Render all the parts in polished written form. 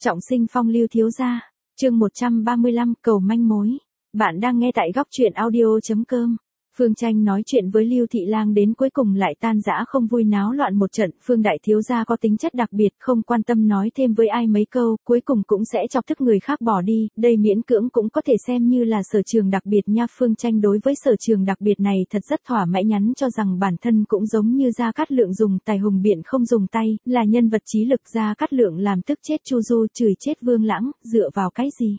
Trọng sinh phong Lưu thiếu gia, chương 135, cầu manh mối. Bạn đang nghe tại góc truyện audio.com. Phương Tranh nói chuyện với Lưu Thị Lang đến cuối cùng lại tan rã không vui, náo loạn một trận. Phương đại thiếu gia có tính chất đặc biệt, không quan tâm nói thêm với ai mấy câu, cuối cùng cũng sẽ chọc tức người khác bỏ đi, đây miễn cưỡng cũng có thể xem như là sở trường đặc biệt nha. Phương Tranh đối với sở trường đặc biệt này thật rất thỏa mãn, nhắn cho rằng bản thân cũng giống như Gia Cát Lượng dùng tài hùng biện không dùng tay, là nhân vật trí lực. Gia Cát Lượng làm tức chết Chu Du, chửi chết Vương Lãng, dựa vào cái gì?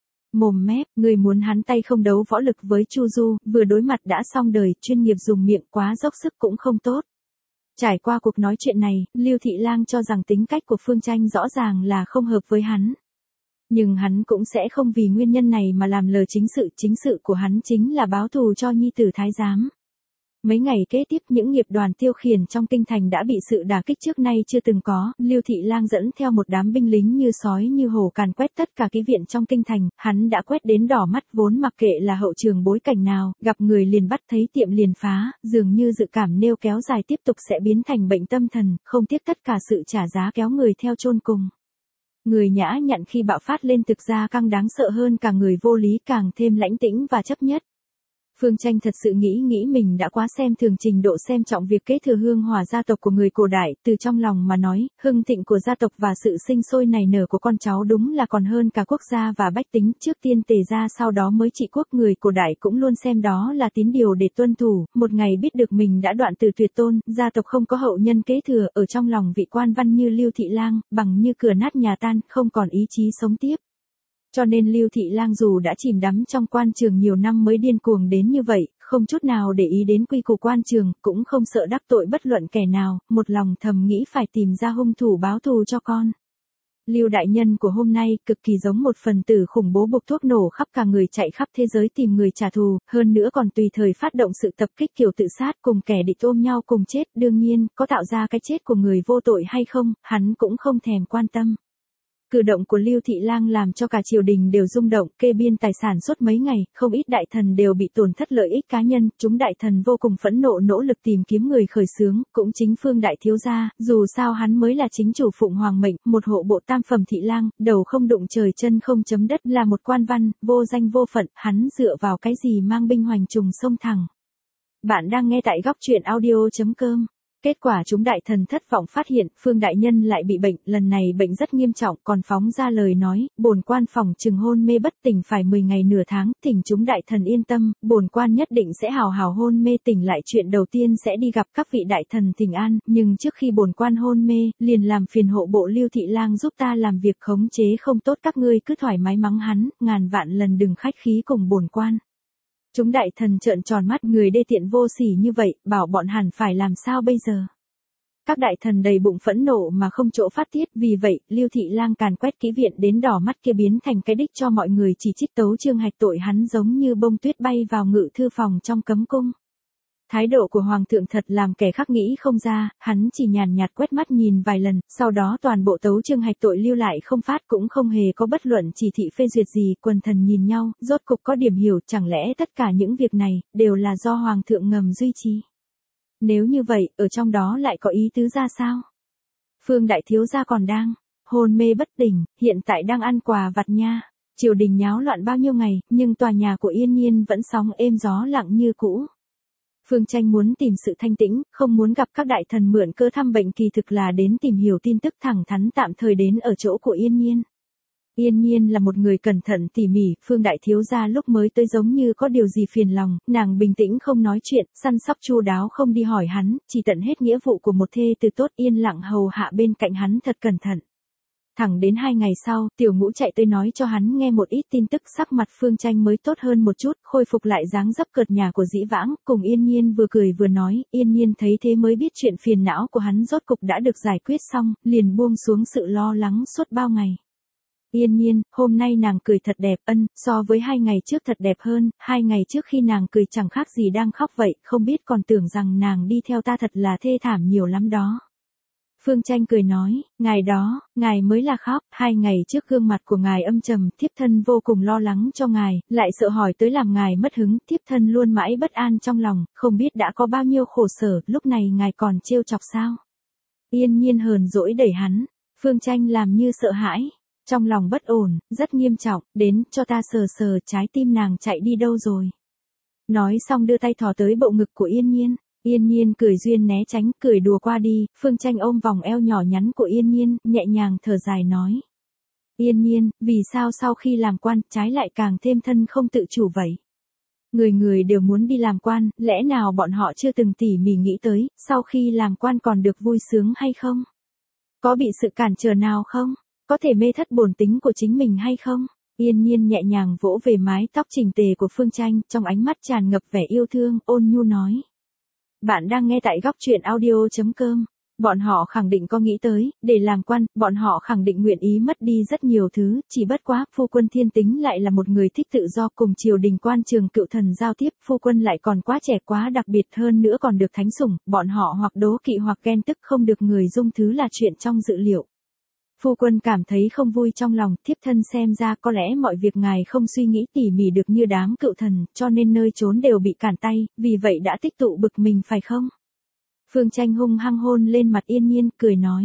Mồm mép, người muốn hắn tay không đấu võ lực với Chu Du, vừa đối mặt đã xong đời, chuyên nghiệp dùng miệng quá dốc sức cũng không tốt. Trải qua cuộc nói chuyện này, Lưu Thị Lang cho rằng tính cách của Phương Tranh rõ ràng là không hợp với hắn. Nhưng hắn cũng sẽ không vì nguyên nhân này mà làm lờ chính sự của hắn chính là báo thù cho nhi tử thái giám. Mấy ngày kế tiếp, những nghiệp đoàn tiêu khiển trong kinh thành đã bị sự đả kích trước nay chưa từng có. Lưu Thị Lang dẫn theo một đám binh lính như sói như hổ càn quét tất cả ký viện trong kinh thành, hắn đã quét đến đỏ mắt, vốn mặc kệ là hậu trường bối cảnh nào, gặp người liền bắt, thấy tiệm liền phá, dường như dự cảm nêu kéo dài tiếp tục sẽ biến thành bệnh tâm thần, không tiếc tất cả sự trả giá kéo người theo chôn cùng. Người nhã nhặn khi bạo phát lên thực ra căng đáng sợ hơn cả người vô lý, càng thêm lãnh tĩnh và chấp nhất. Phương Tranh thật sự nghĩ mình đã quá xem thường trình độ xem trọng việc kế thừa hương hỏa gia tộc của người cổ đại, từ trong lòng mà nói, hưng thịnh của gia tộc và sự sinh sôi nảy nở của con cháu đúng là còn hơn cả quốc gia và bách tính, trước tiên Tề gia sau đó mới trị quốc. Người cổ đại cũng luôn xem đó là tín điều để tuân thủ, một ngày biết được mình đã đoạn từ tuyệt tôn, gia tộc không có hậu nhân kế thừa, ở trong lòng vị quan văn như Lưu Thị Lang, bằng như cửa nát nhà tan, không còn ý chí sống tiếp. Cho nên Lưu Thị Lang dù đã chìm đắm trong quan trường nhiều năm mới điên cuồng đến như vậy, không chút nào để ý đến quy củ quan trường, cũng không sợ đắc tội bất luận kẻ nào, một lòng thầm nghĩ phải tìm ra hung thủ báo thù cho con. Lưu đại nhân của hôm nay cực kỳ giống một phần tử khủng bố buộc thuốc nổ khắp cả người, chạy khắp thế giới tìm người trả thù, hơn nữa còn tùy thời phát động sự tập kích kiểu tự sát, cùng kẻ địch ôm nhau cùng chết. Đương nhiên, có tạo ra cái chết của người vô tội hay không, hắn cũng không thèm quan tâm. Cử động của Lưu Thị Lang làm cho cả triều đình đều rung động, kê biên tài sản suốt mấy ngày, không ít đại thần đều bị tổn thất lợi ích cá nhân, chúng đại thần vô cùng phẫn nộ, nỗ lực tìm kiếm người khởi xướng, cũng chính Phương đại thiếu gia, dù sao hắn mới là chính chủ phụng hoàng mệnh, một hộ bộ tam phẩm Thị Lang, đầu không đụng trời chân không chấm đất, là một quan văn, vô danh vô phận, hắn dựa vào cái gì mang binh hoành trùng sông thẳng. Bạn đang nghe tại góc truyện audio.com. Kết quả chúng đại thần thất vọng phát hiện, Phương đại nhân lại bị bệnh, lần này bệnh rất nghiêm trọng, còn phóng ra lời nói, bổn quan phòng chừng hôn mê bất tỉnh phải 10 ngày nửa tháng, thỉnh chúng đại thần yên tâm, bổn quan nhất định sẽ hào hào hôn mê tỉnh lại, chuyện đầu tiên sẽ đi gặp các vị đại thần thỉnh an, nhưng trước khi bổn quan hôn mê, liền làm phiền hộ bộ Lưu Thị Lang giúp ta làm việc khống chế không tốt, các ngươi cứ thoải mái mắng hắn, ngàn vạn lần đừng khách khí cùng bổn quan. Chúng đại thần trợn tròn mắt, người đê tiện vô sỉ như vậy, bảo bọn hẳn phải làm sao bây giờ? Các đại thần đầy bụng phẫn nộ mà không chỗ phát tiết, vì vậy, Lưu Thị Lang càn quét ký viện đến đỏ mắt kia biến thành cái đích cho mọi người chỉ trích tấu chương hạch tội hắn giống như bông tuyết bay vào ngự thư phòng trong cấm cung. Thái độ của Hoàng thượng thật làm kẻ khác nghĩ không ra, hắn chỉ nhàn nhạt quét mắt nhìn vài lần, sau đó toàn bộ tấu chương hạch tội lưu lại không phát, cũng không hề có bất luận chỉ thị phê duyệt gì. Quần thần nhìn nhau, rốt cục có điểm hiểu, chẳng lẽ tất cả những việc này, đều là do Hoàng thượng ngầm duy trì. Nếu như vậy, ở trong đó lại có ý tứ ra sao? Phương đại thiếu gia còn đang hôn mê bất tỉnh, hiện tại đang ăn quà vặt nha. Triều đình nháo loạn bao nhiêu ngày, nhưng tòa nhà của Yên Nhiên vẫn sóng êm gió lặng như cũ. Phương Tranh muốn tìm sự thanh tĩnh, không muốn gặp các đại thần mượn cơ thăm bệnh, kỳ thực là đến tìm hiểu tin tức, thẳng thắn tạm thời đến ở chỗ của Yên Nhiên. Yên Nhiên là một người cẩn thận tỉ mỉ, Phương đại thiếu gia lúc mới tới giống như có điều gì phiền lòng, nàng bình tĩnh không nói chuyện, săn sóc chu đáo không đi hỏi hắn, chỉ tận hết nghĩa vụ của một thê từ tốt, yên lặng hầu hạ bên cạnh hắn thật cẩn thận. Thẳng đến 2 ngày sau, Tiểu Ngũ chạy tới nói cho hắn nghe một ít tin tức, sắc mặt Phương Tranh mới tốt hơn một chút, khôi phục lại dáng dấp cợt nhả của dĩ vãng, cùng Yên Nhiên vừa cười vừa nói. Yên Nhiên thấy thế mới biết chuyện phiền não của hắn rốt cục đã được giải quyết xong, liền buông xuống sự lo lắng suốt bao ngày. Yên Nhiên, hôm nay nàng cười thật đẹp, so với 2 ngày trước thật đẹp hơn, 2 ngày trước khi nàng cười chẳng khác gì đang khóc vậy, không biết còn tưởng rằng nàng đi theo ta thật là thê thảm nhiều lắm đó. Phương Tranh cười nói, ngài đó, ngài mới là khóc, 2 ngày trước gương mặt của ngài âm trầm, thiếp thân vô cùng lo lắng cho ngài, lại sợ hỏi tới làm ngài mất hứng, thiếp thân luôn mãi bất an trong lòng, không biết đã có bao nhiêu khổ sở, lúc này ngài còn trêu chọc sao? Yên Nhiên hờn dỗi đẩy hắn, Phương Tranh làm như sợ hãi. Trong lòng bất ổn, rất nghiêm trọng, đến, cho ta sờ sờ, trái tim nàng chạy đi đâu rồi. Nói xong đưa tay thò tới bộ ngực của Yên Nhiên. Yên Nhiên cười duyên né tránh, cười đùa qua đi, Phương Tranh ôm vòng eo nhỏ nhắn của Yên Nhiên, nhẹ nhàng thở dài nói. Yên Nhiên, vì sao sau khi làm quan, trái lại càng thêm thân không tự chủ vậy? Người người đều muốn đi làm quan, lẽ nào bọn họ chưa từng tỉ mỉ nghĩ tới, sau khi làm quan còn được vui sướng hay không? Có bị sự cản trở nào không? Có thể mê thất bổn tính của chính mình hay không? Yên Nhiên nhẹ nhàng vỗ về mái tóc chỉnh tề của Phương Tranh, trong ánh mắt tràn ngập vẻ yêu thương, ôn nhu nói. Bạn đang nghe tại góc truyện audio.com. Bọn họ khẳng định có nghĩ tới, để làm quan, bọn họ khẳng định nguyện ý mất đi rất nhiều thứ, chỉ bất quá, phu quân Thiên Tính lại là một người thích tự do cùng triều đình quan trường cựu thần giao tiếp, phu quân lại còn quá trẻ quá đặc biệt hơn nữa còn được thánh sủng, bọn họ hoặc đố kỵ hoặc ghen tức không được người dung thứ là chuyện trong dự liệu. Phu quân cảm thấy không vui trong lòng, thiếp thân xem ra có lẽ mọi việc ngài không suy nghĩ tỉ mỉ được như đám cựu thần, cho nên nơi trốn đều bị cản tay, vì vậy đã tích tụ bực mình phải không? Phương Tranh hung hăng hôn lên mặt Yên Nhiên, cười nói.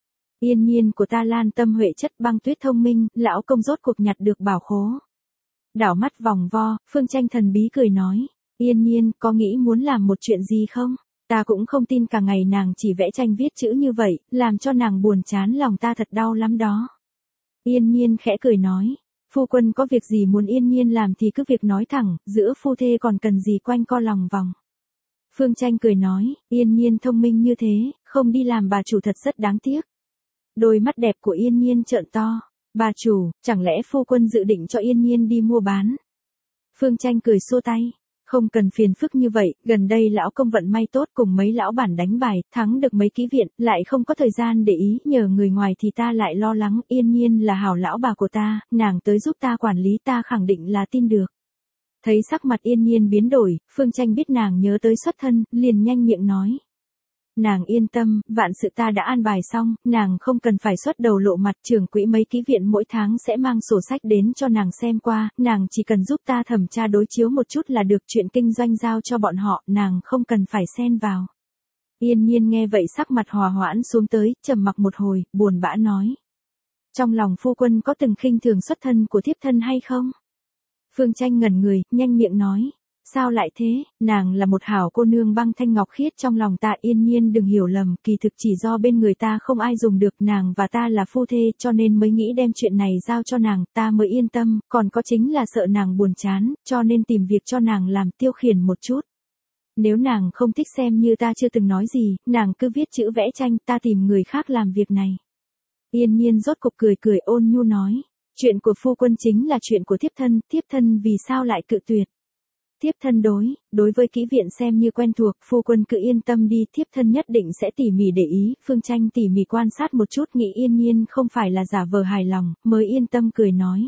Yên Nhiên của ta lan tâm huệ chất băng tuyết thông minh, lão công rốt cuộc nhặt được bảo khố. Đảo mắt vòng vo, Phương Tranh thần bí cười nói. Yên Nhiên, có nghĩ muốn làm một chuyện gì không? Ta cũng không tin cả ngày nàng chỉ vẽ tranh viết chữ như vậy, làm cho nàng buồn chán lòng ta thật đau lắm đó. Yên Nhiên khẽ cười nói. Phu quân có việc gì muốn Yên Nhiên làm thì cứ việc nói thẳng, giữa phu thê còn cần gì quanh co lòng vòng. Phương Tranh cười nói, Yên Nhiên thông minh như thế, không đi làm bà chủ thật rất đáng tiếc. Đôi mắt đẹp của Yên Nhiên trợn to. Bà chủ, chẳng lẽ phu quân dự định cho Yên Nhiên đi mua bán? Phương Tranh cười xua tay. Không cần phiền phức như vậy, gần đây lão công vận may tốt cùng mấy lão bản đánh bài, thắng được mấy ký viện, lại không có thời gian để ý, nhờ người ngoài thì ta lại lo lắng, Yên Nhiên là hảo lão bà của ta, nàng tới giúp ta quản lý ta khẳng định là tin được. Thấy sắc mặt Yên Nhiên biến đổi, Phương Tranh biết nàng nhớ tới xuất thân, liền nhanh miệng nói. Nàng yên tâm, vạn sự ta đã an bài xong, nàng không cần phải xuất đầu lộ mặt, trưởng quỹ mấy ký viện mỗi tháng sẽ mang sổ sách đến cho nàng xem qua, nàng chỉ cần giúp ta thẩm tra đối chiếu một chút là được, chuyện kinh doanh giao cho bọn họ, nàng không cần phải xen vào. Yên Nhiên nghe vậy sắc mặt hòa hoãn xuống tới, trầm mặc một hồi, buồn bã nói. Trong lòng phu quân có từng khinh thường xuất thân của thiếp thân hay không? Phương Tranh ngẩn người, nhanh miệng nói. Sao lại thế, nàng là một hảo cô nương băng thanh ngọc khiết trong lòng ta, Yên Nhiên đừng hiểu lầm, kỳ thực chỉ do bên người ta không ai dùng được, nàng và ta là phu thê cho nên mới nghĩ đem chuyện này giao cho nàng, ta mới yên tâm, còn có chính là sợ nàng buồn chán, cho nên tìm việc cho nàng làm tiêu khiển một chút. Nếu nàng không thích xem như ta chưa từng nói gì, nàng cứ viết chữ vẽ tranh, ta tìm người khác làm việc này. Yên Nhiên rốt cục cười cười ôn nhu nói, chuyện của phu quân chính là chuyện của thiếp thân vì sao lại cự tuyệt. Thiếp thân đối với kỹ viện xem như quen thuộc, phu quân cứ yên tâm đi, thiếp thân nhất định sẽ tỉ mỉ để ý. Phương Tranh tỉ mỉ quan sát một chút nghĩ Yên Nhiên không phải là giả vờ hài lòng, mới yên tâm cười nói.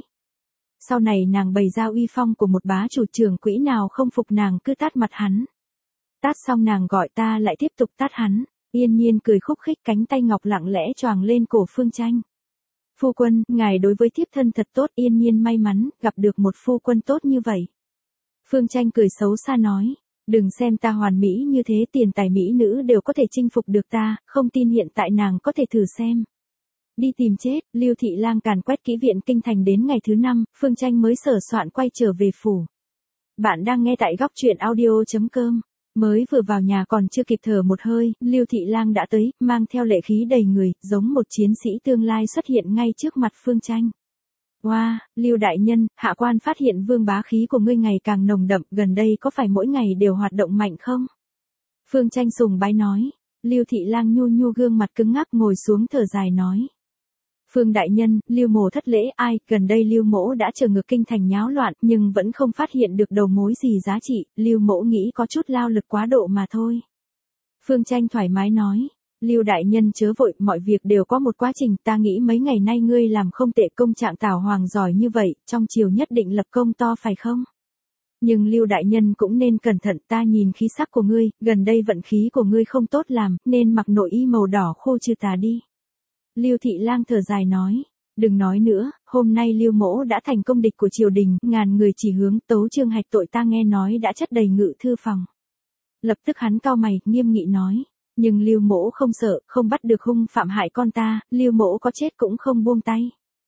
Sau này nàng bày ra uy phong của một bá chủ, trưởng quỹ nào không phục nàng cứ tát mặt hắn. Tát xong nàng gọi ta lại tiếp tục tát hắn. Yên Nhiên cười khúc khích, cánh tay ngọc lặng lẽ choàng lên cổ Phương Tranh. Phu quân, ngài đối với thiếp thân thật tốt, Yên Nhiên may mắn gặp được một phu quân tốt như vậy. Phương Tranh cười xấu xa nói, đừng xem ta hoàn mỹ như thế, tiền tài mỹ nữ đều có thể chinh phục được ta, không tin hiện tại nàng có thể thử xem. Đi tìm chết, Lưu Thị Lang càn quét kỹ viện kinh thành đến ngày thứ 5, Phương Tranh mới sửa soạn quay trở về phủ. Bạn đang nghe tại góc truyện audio.com. Mới vừa vào nhà còn chưa kịp thở một hơi, Lưu Thị Lang đã tới, mang theo lệ khí đầy người, giống một chiến sĩ tương lai xuất hiện ngay trước mặt Phương Tranh. Wow, Lưu đại nhân, hạ quan phát hiện vương bá khí của ngươi ngày càng nồng đậm, gần đây có phải mỗi ngày đều hoạt động mạnh không? Phương Tranh sùng bái nói. Lưu Thị Lang nhu nhu gương mặt cứng ngắc ngồi xuống thở dài nói. Phương đại nhân, Lưu mỗ thất lễ, ai, gần đây Lưu mỗ đã trở ngược kinh thành nháo loạn, nhưng vẫn không phát hiện được đầu mối gì giá trị, Lưu mỗ nghĩ có chút lao lực quá độ mà thôi. Phương Tranh thoải mái nói. Lưu đại nhân chớ vội, mọi việc đều có một quá trình, ta nghĩ mấy ngày nay ngươi làm không tệ, công trạng Tào Hoàng giỏi như vậy, trong triều nhất định lập công to phải không? Nhưng Lưu đại nhân cũng nên cẩn thận, ta nhìn khí sắc của ngươi, gần đây vận khí của ngươi không tốt làm, nên mặc nội y màu đỏ khô trừ tà đi. Lưu Thị Lang thở dài nói, đừng nói nữa, hôm nay Lưu mỗ đã thành công địch của triều đình, ngàn người chỉ hướng tấu chương hạch tội, ta nghe nói đã chất đầy ngự thư phòng. Lập tức hắn cau mày, nghiêm nghị nói. Nhưng Lưu mỗ không sợ, không bắt được hung phạm hại con ta, Lưu mỗ có chết cũng không buông tay.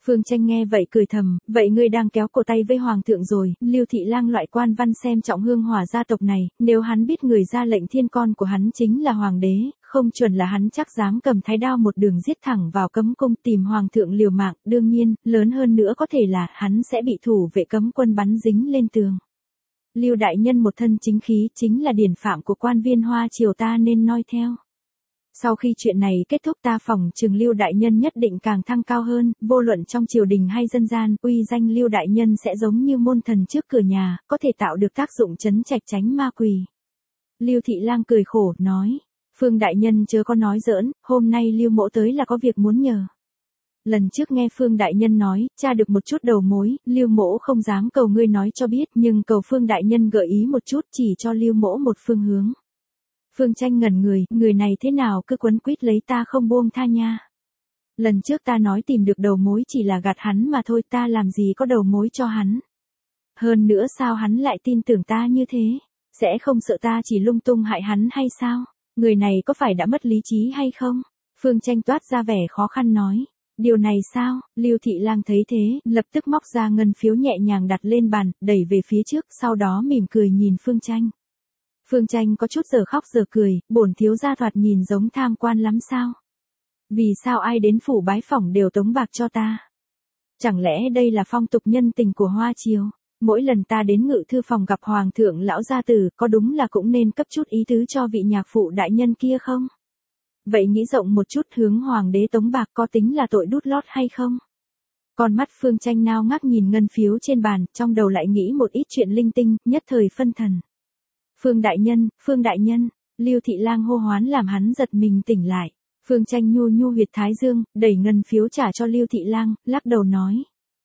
Phương Tranh nghe vậy cười thầm, vậy ngươi đang kéo cổ tay với hoàng thượng rồi, Lưu Thị Lang loại quan văn xem trọng hương hỏa gia tộc này, nếu hắn biết người ra lệnh thiên con của hắn chính là hoàng đế, không chuẩn là hắn chắc dám cầm thái đao một đường giết thẳng vào cấm cung tìm hoàng thượng liều mạng, đương nhiên, lớn hơn nữa có thể là hắn sẽ bị thủ vệ cấm quân bắn dính lên tường. Lưu đại nhân một thân chính khí chính là điển phạm của quan viên Hoa triều ta nên noi theo. Sau khi chuyện này kết thúc ta phỏng chừng Lưu đại nhân nhất định càng thăng cao hơn, vô luận trong triều đình hay dân gian, uy danh Lưu đại nhân sẽ giống như môn thần trước cửa nhà, có thể tạo được tác dụng trấn trạch tránh ma quỷ. Lưu Thị Lang cười khổ, nói, Phương đại nhân chớ có nói giỡn, hôm nay Lưu mỗ tới là có việc muốn nhờ. Lần trước nghe Phương đại nhân nói, tra được một chút đầu mối, Lưu mỗ không dám cầu ngươi nói cho biết, nhưng cầu Phương đại nhân gợi ý một chút chỉ cho Lưu mỗ một phương hướng. Phương Tranh ngẩn người này thế nào cứ quấn quýt lấy ta không buông tha nha. Lần trước ta nói tìm được đầu mối chỉ là gạt hắn mà thôi, ta làm gì có đầu mối cho hắn. Hơn nữa sao hắn lại tin tưởng ta như thế, sẽ không sợ ta chỉ lung tung hại hắn hay sao, người này có phải đã mất lý trí hay không? Phương Tranh toát ra vẻ khó khăn nói, điều này sao? Lưu Thị Lang thấy thế, lập tức móc ra ngân phiếu nhẹ nhàng đặt lên bàn, đẩy về phía trước, sau đó mỉm cười nhìn Phương Tranh. Phương Tranh có chút giờ khóc giờ cười, bổn thiếu gia thoạt nhìn giống tham quan lắm sao? Vì sao ai đến phủ bái phỏng đều tống bạc cho ta? Chẳng lẽ đây là phong tục nhân tình của Hoa triều? Mỗi lần ta đến ngự thư phòng gặp hoàng thượng lão gia tử, có đúng là cũng nên cấp chút ý tứ cho vị nhạc phụ đại nhân kia không? Vậy nghĩ rộng một chút, hướng hoàng đế tống bạc có tính là tội đút lót hay không? Con mắt Phương Tranh nao ngác nhìn ngân phiếu trên bàn, trong đầu lại nghĩ một ít chuyện linh tinh, nhất thời phân thần. Phương đại nhân, Lưu Thị Lang hô hoán làm hắn giật mình tỉnh lại. Phương Tranh nhu nhu huyệt thái dương, đẩy ngân phiếu trả cho Lưu Thị Lang, lắc đầu nói.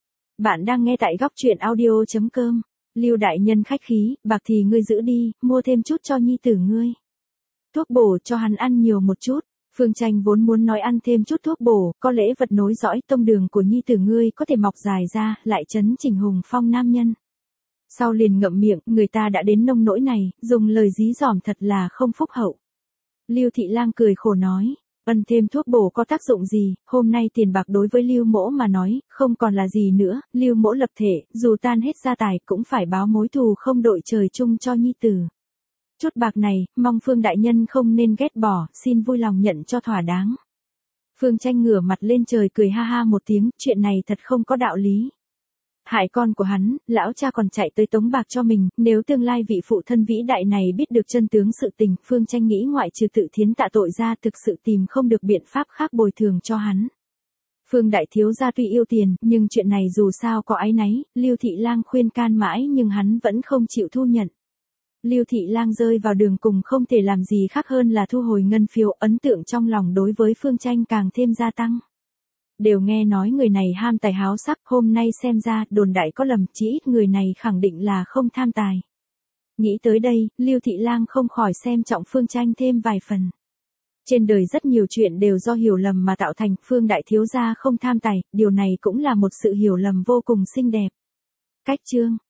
Bạn đang nghe tại góc truyện audio.com. Lưu đại nhân khách khí, bạc thì ngươi giữ đi, mua thêm chút cho nhi tử ngươi. Thuốc bổ cho hắn ăn nhiều một chút. Phương Tranh vốn muốn nói ăn thêm chút thuốc bổ, có lẽ vật nối dõi tông đường của nhi tử ngươi có thể mọc dài ra, lại chấn chỉnh hùng phong nam nhân. Sau liền ngậm miệng, người ta đã đến nông nỗi này, dùng lời dí dỏm thật là không phúc hậu. Lưu Thị Lang cười khổ nói, ân thêm thuốc bổ có tác dụng gì, hôm nay tiền bạc đối với Lưu mỗ mà nói, không còn là gì nữa, Lưu mỗ lập thể, dù tan hết gia tài cũng phải báo mối thù không đội trời chung cho nhi tử. Chút bạc này, mong Phương đại nhân không nên ghét bỏ, xin vui lòng nhận cho thỏa đáng. Phương Tranh ngửa mặt lên trời cười ha ha một tiếng, chuyện này thật không có đạo lý. Hại con của hắn, lão cha còn chạy tới tống bạc cho mình, nếu tương lai vị phụ thân vĩ đại này biết được chân tướng sự tình, Phương Tranh nghĩ ngoại trừ tự thiến tạ tội ra thực sự tìm không được biện pháp khác bồi thường cho hắn. Phương đại thiếu gia tuy yêu tiền, nhưng chuyện này dù sao có áy náy, Lưu Thị Lang khuyên can mãi nhưng hắn vẫn không chịu thu nhận. Lưu Thị Lang rơi vào đường cùng không thể làm gì khác hơn là thu hồi ngân phiếu, ấn tượng trong lòng đối với Phương Tranh càng thêm gia tăng. Đều nghe nói người này ham tài háo sắc, hôm nay xem ra đồn đại có lầm, chỉ ít người này khẳng định là không tham tài. Nghĩ tới đây, Lưu Thị Lang không khỏi xem trọng Phương Tranh thêm vài phần. Trên đời rất nhiều chuyện đều do hiểu lầm mà tạo thành, Phương đại thiếu gia không tham tài, điều này cũng là một sự hiểu lầm vô cùng xinh đẹp. Cách chương